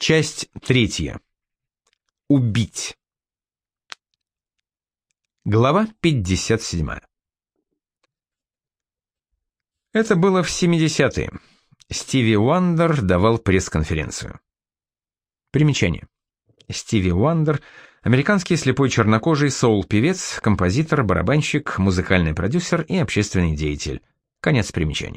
Часть 3. Убить. Глава 57. Это было в 70-е. Стиви Уандер давал пресс-конференцию. Примечание. Стиви Уандер — американский слепой чернокожий соул-певец, композитор, барабанщик, музыкальный продюсер и общественный деятель. Конец примечания.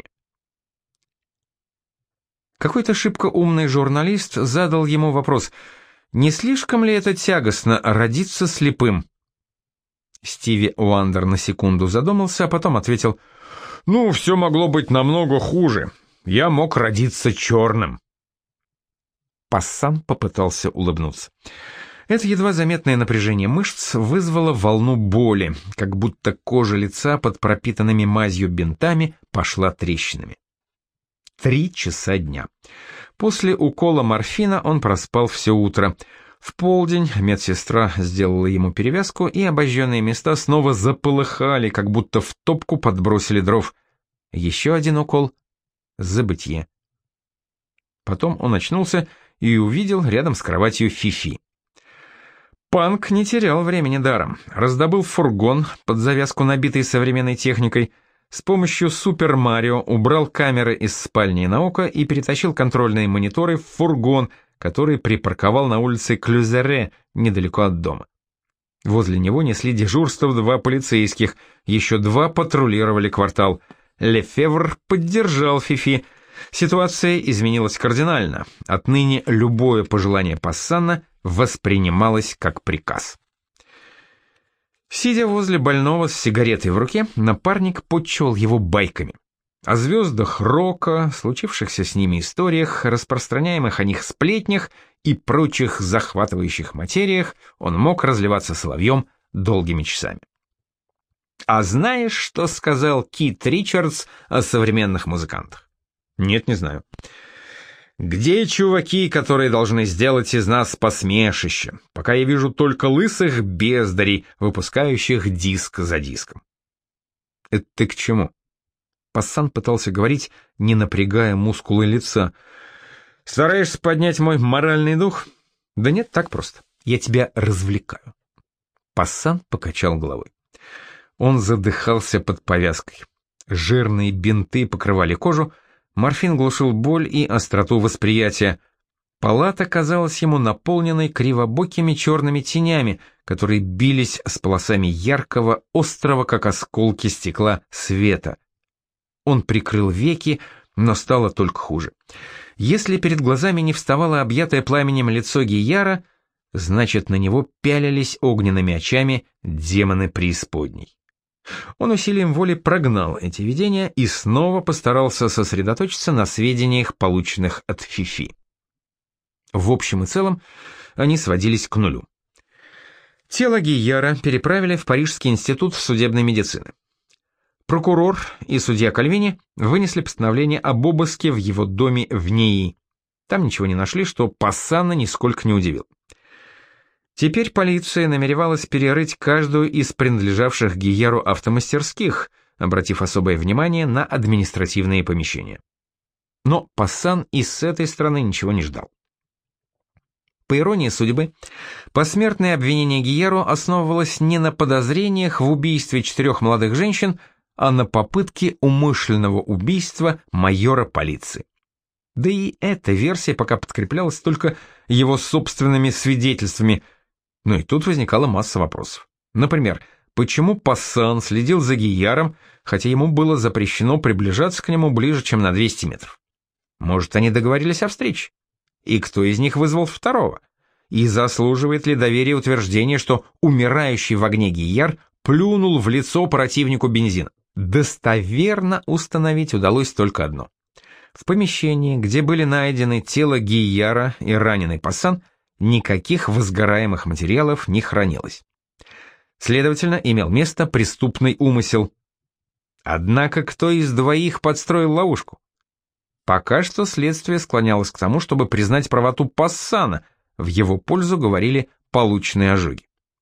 Какой-то шибко умный журналист задал ему вопрос: не слишком ли это тягостно родиться слепым? Стиви Уандер на секунду задумался, а потом ответил: «Ну, все могло быть намного хуже. Я мог родиться черным». Пассан попытался улыбнуться. Это едва заметное напряжение мышц вызвало волну боли, как будто кожа лица под пропитанными мазью бинтами пошла трещинами. 3 часа дня. После укола морфина он проспал все утро. В полдень медсестра сделала ему перевязку, и обожженные места снова заполыхали, как будто в топку подбросили дров. Еще один укол. Забытье. Потом он очнулся и увидел рядом с кроватью Фифи. Панк не терял времени даром. Раздобыл фургон, под завязку набитый современной техникой, с помощью Супер Марио убрал камеры из спальни Наока и перетащил контрольные мониторы в фургон, который припарковал на улице Клюзере, недалеко от дома. Возле него несли дежурство 2 полицейских, еще 2 патрулировали квартал. Лефевр поддержал Фифи. Ситуация изменилась кардинально. Отныне любое пожелание Пассана воспринималось как приказ. Сидя возле больного с сигаретой в руке, напарник подчевал его байками. О звездах рока, случившихся с ними историях, распространяемых о них сплетнях и прочих захватывающих материях он мог разливаться соловьем долгими часами. А знаешь, что сказал Кит Ричардс о современных музыкантах? Нет, не знаю. Где чуваки, которые должны сделать из нас посмешище, пока я вижу только лысых бездарей, выпускающих диск за диском? Это ты к чему? Пассан пытался говорить, не напрягая мускулы лица. Стараешься поднять мой моральный дух? Да нет, так просто. Я тебя развлекаю. Пассан покачал головой. Он задыхался под повязкой. Жирные бинты покрывали кожу, морфин глушил боль и остроту восприятия. Палата казалась ему наполненной кривобокими черными тенями, которые бились с полосами яркого, острого, как осколки стекла, света. Он прикрыл веки, но стало только хуже. Если перед глазами не вставало объятое пламенем лицо Гияра, значит, на него пялились огненными очами демоны преисподней. Он усилием воли прогнал эти видения и снова постарался сосредоточиться на сведениях, полученных от Фифи. В общем и целом, они сводились к нулю. Тело Гияра переправили в Парижский институт судебной медицины. Прокурор и судья Кальвини вынесли постановление об обыске в его доме в НИИ. Там ничего не нашли, что Пассана нисколько не удивил. Теперь полиция намеревалась перерыть каждую из принадлежавших Гияру автомастерских, обратив особое внимание на административные помещения. Но Пассан и с этой стороны ничего не ждал. По иронии судьбы, посмертное обвинение Гияру основывалось не на подозрениях в убийстве 4 молодых женщин, а на попытке умышленного убийства майора полиции. Да и эта версия пока подкреплялась только его собственными свидетельствами. Но и тут возникала масса вопросов. Например, почему Пассан следил за Гияром, хотя ему было запрещено приближаться к нему ближе, чем на 200 метров? Может, они договорились о встрече? И кто из них вызвал второго? И заслуживает ли доверия утверждение, что умирающий в огне Гияр плюнул в лицо противнику бензина? Достоверно установить удалось только одно. В помещении, где были найдены тело Гияра и раненый Пассан, никаких возгораемых материалов не хранилось. Следовательно, имел место преступный умысел. Однако кто из двоих подстроил ловушку? Пока что следствие склонялось к тому, чтобы признать правоту Пассана, в его пользу говорили полученные ожоги.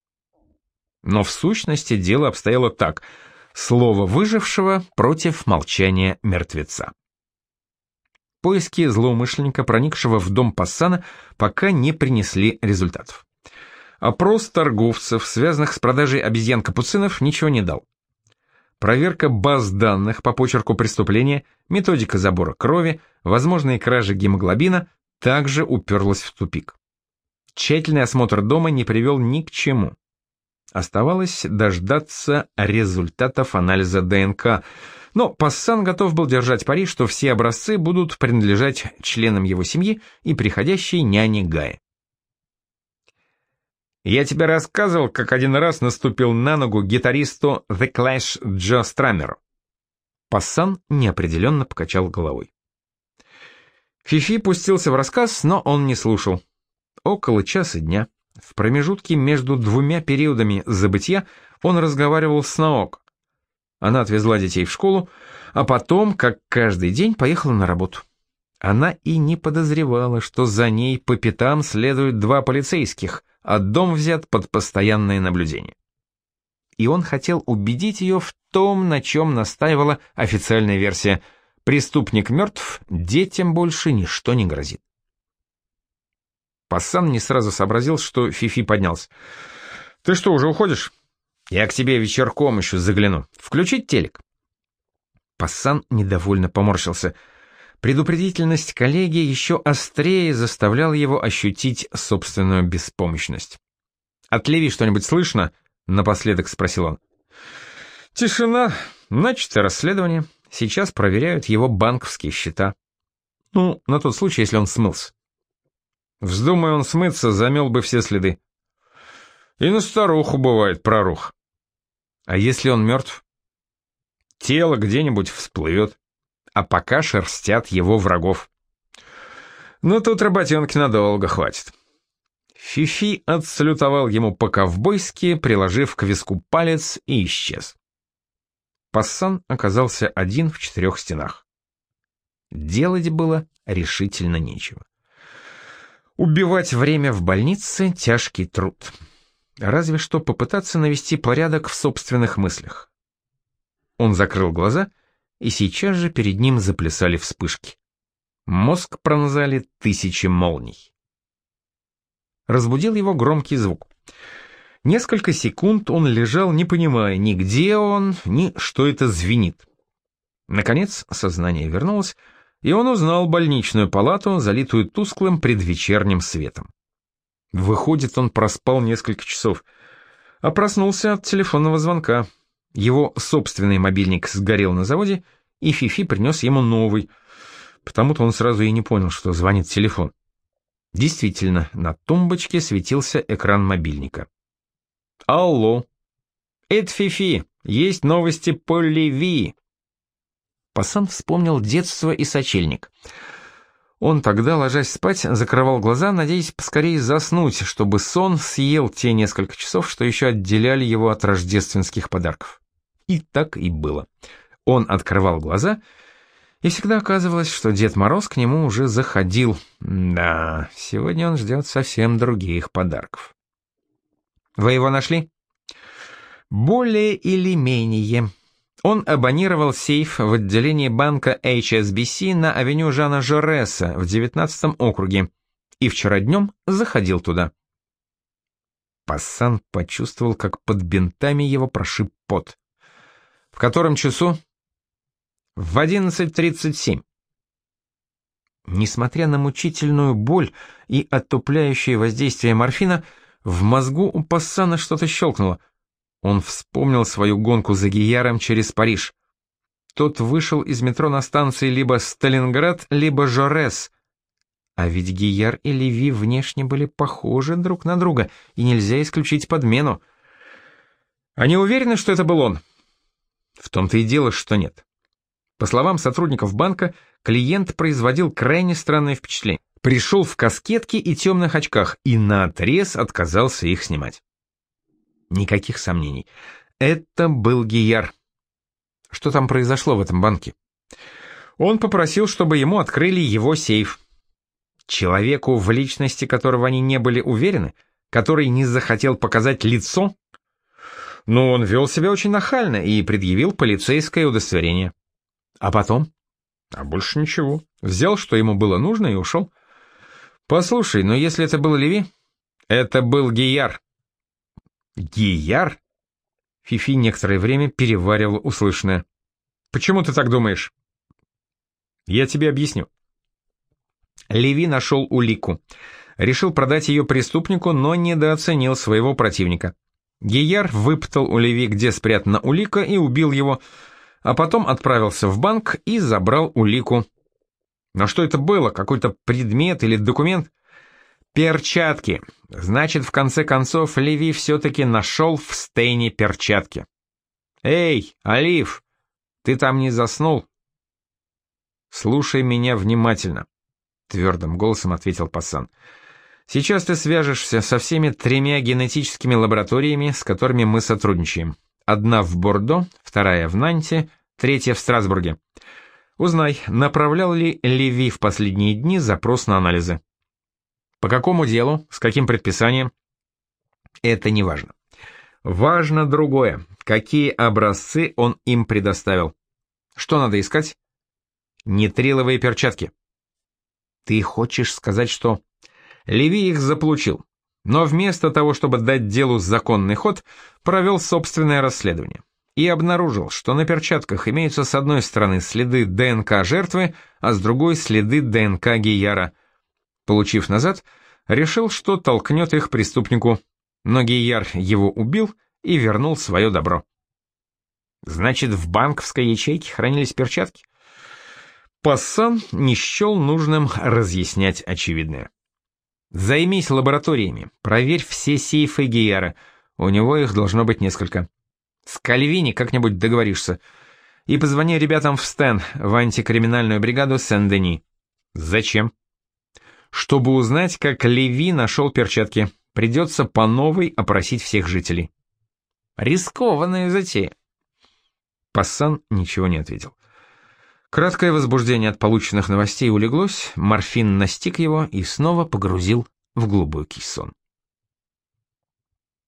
Но в сущности дело обстояло так: слово выжившего против молчания мертвеца. поиски злоумышленника, проникшего в дом Пассана, пока не принесли результатов. Опрос торговцев, связанных с продажей обезьян-капуцинов, ничего не дал. Проверка баз данных по почерку преступления, методика забора крови, возможные кражи гемоглобина также уперлась в тупик. Тщательный осмотр дома не привел ни к чему. Оставалось дождаться результатов анализа ДНК, но Пассан готов был держать пари, что все образцы будут принадлежать членам его семьи и приходящей няне Гае. «Я тебе рассказывал, как один раз наступил на ногу гитаристу The Clash Джо Страмеру». Пассан неопределенно покачал головой. Фифи пустился в рассказ, но он не слушал. Около часа дня, в промежутке между двумя периодами забытья, он разговаривал с Наоко. Она отвезла детей в школу, а потом, как каждый день, поехала на работу. Она и не подозревала, что за ней по пятам следуют два полицейских, а дом взят под постоянное наблюдение. И он хотел убедить ее в том, на чем настаивала официальная версия: преступник мертв, детям больше ничто не грозит. Пассан не сразу сообразил, что Фифи поднялся. «Ты что, уже уходишь? Я к тебе вечерком еще загляну. Включить телек?» Пассан недовольно поморщился. Предупредительность коллеги еще острее заставляла его ощутить собственную беспомощность. «От Леви что-нибудь слышно?» — напоследок спросил он. «Тишина. Начато расследование. Сейчас проверяют его банковские счета. Ну, на тот случай, если он смылся. Вздумай он смыться, замел бы все следы. И на старуху бывает прорух. А если он мертв? Тело где-нибудь всплывет, а пока шерстят его врагов. Но тут работенки надолго хватит». Фифи отсалютовал ему по-ковбойски, приложив к виску палец, и исчез. Пассан оказался один в 4 стенах. Делать было решительно нечего. Убивать время в больнице — тяжкий труд. Разве что попытаться навести порядок в собственных мыслях. Он закрыл глаза, и сейчас же перед ним заплясали вспышки. Мозг пронзали тысячи молний. Разбудил его громкий звук. Несколько секунд он лежал, не понимая ни где он, ни что это звенит. Наконец сознание вернулось, и он узнал больничную палату, залитую тусклым предвечерним светом. Выходит, он проспал несколько часов, а проснулся от телефонного звонка. Его собственный мобильник сгорел на заводе, и Фифи принес ему новый. Потому-то он сразу и не понял, что звонит телефон. Действительно, на тумбочке светился экран мобильника. «Алло! Это Фифи, есть новости по Леви!» Пассан вспомнил детство и сочельник. Он тогда, ложась спать, закрывал глаза, надеясь поскорее заснуть, чтобы сон съел те несколько часов, что еще отделяли его от рождественских подарков. И так и было. Он открывал глаза, и всегда оказывалось, что Дед Мороз к нему уже заходил. Да, сегодня он ждет совсем других подарков. «Вы его нашли?» «Более или менее». Он абонировал сейф в отделении банка HSBC на авеню Жана Жореса в 19-м округе и вчера днем заходил туда. Пассан почувствовал, как под бинтами его прошиб пот. «В котором часу?» «В 11:37. Несмотря на мучительную боль и отупляющее воздействие морфина, в мозгу у Пассана что-то щелкнуло. Он вспомнил свою гонку за Гияром через Париж. Тот вышел из метро на станции либо Сталинград, либо Жорес. А ведь Гияр и Леви внешне были похожи друг на друга, и нельзя исключить подмену. Они уверены, что это был он? В том-то и дело, что нет. По словам сотрудников банка, клиент производил крайне странное впечатление. Пришел в каскетке и темных очках и наотрез отказался их снимать. Никаких сомнений. Это был Гияр. Что там произошло в этом банке? Он попросил, чтобы ему открыли его сейф. Человеку, в личности которого они не были уверены, который не захотел показать лицо? Но он вел себя очень нахально и предъявил полицейское удостоверение. А потом? А больше ничего. Взял, что ему было нужно, и ушел. Послушай, но если это был Леви, это был Гияр. Гияр? Фифи некоторое время переваривал услышанное. Почему ты так думаешь? Я тебе объясню. Леви нашел улику. Решил продать ее преступнику, но недооценил своего противника. Гияр выпытал у Леви, где спрятана улика, и убил его, а потом отправился в банк и забрал улику. Но что это было? Какой-то предмет или документ? Перчатки. Значит, в конце концов, Леви все-таки нашел в Стейне перчатки. Эй, Олив, ты там не заснул? Слушай меня внимательно, твердым голосом ответил пацан. Сейчас ты свяжешься со всеми 3 генетическими лабораториями, с которыми мы сотрудничаем. Одна в Бордо, вторая в Нанте, третья в Страсбурге. Узнай, направлял ли Леви в последние дни запрос на анализы. По какому делу, с каким предписанием? Это не важно. Важно другое. Какие образцы он им предоставил? Что надо искать? Нитриловые перчатки. Ты хочешь сказать, что... Леви их заполучил, но вместо того, чтобы дать делу законный ход, провел собственное расследование и обнаружил, что на перчатках имеются с одной стороны следы ДНК жертвы, а с другой следы ДНК Гияра. Получив назад, решил, что толкнет их преступнику, но Гияр его убил и вернул свое добро. Значит, в банковской ячейке хранились перчатки? Пассан не счел нужным разъяснять очевидное. Займись лабораториями, проверь все сейфы Гияра, у него их должно быть несколько. С Кальвини как-нибудь договоришься. И позвони ребятам в Стен, в антикриминальную бригаду Сен-Дени. Зачем? Чтобы узнать, как Леви нашел перчатки. Придется по новой опросить всех жителей. Рискованная затея. Пассан ничего не ответил. Краткое возбуждение от полученных новостей улеглось, морфин настиг его и снова погрузил в глубокий сон.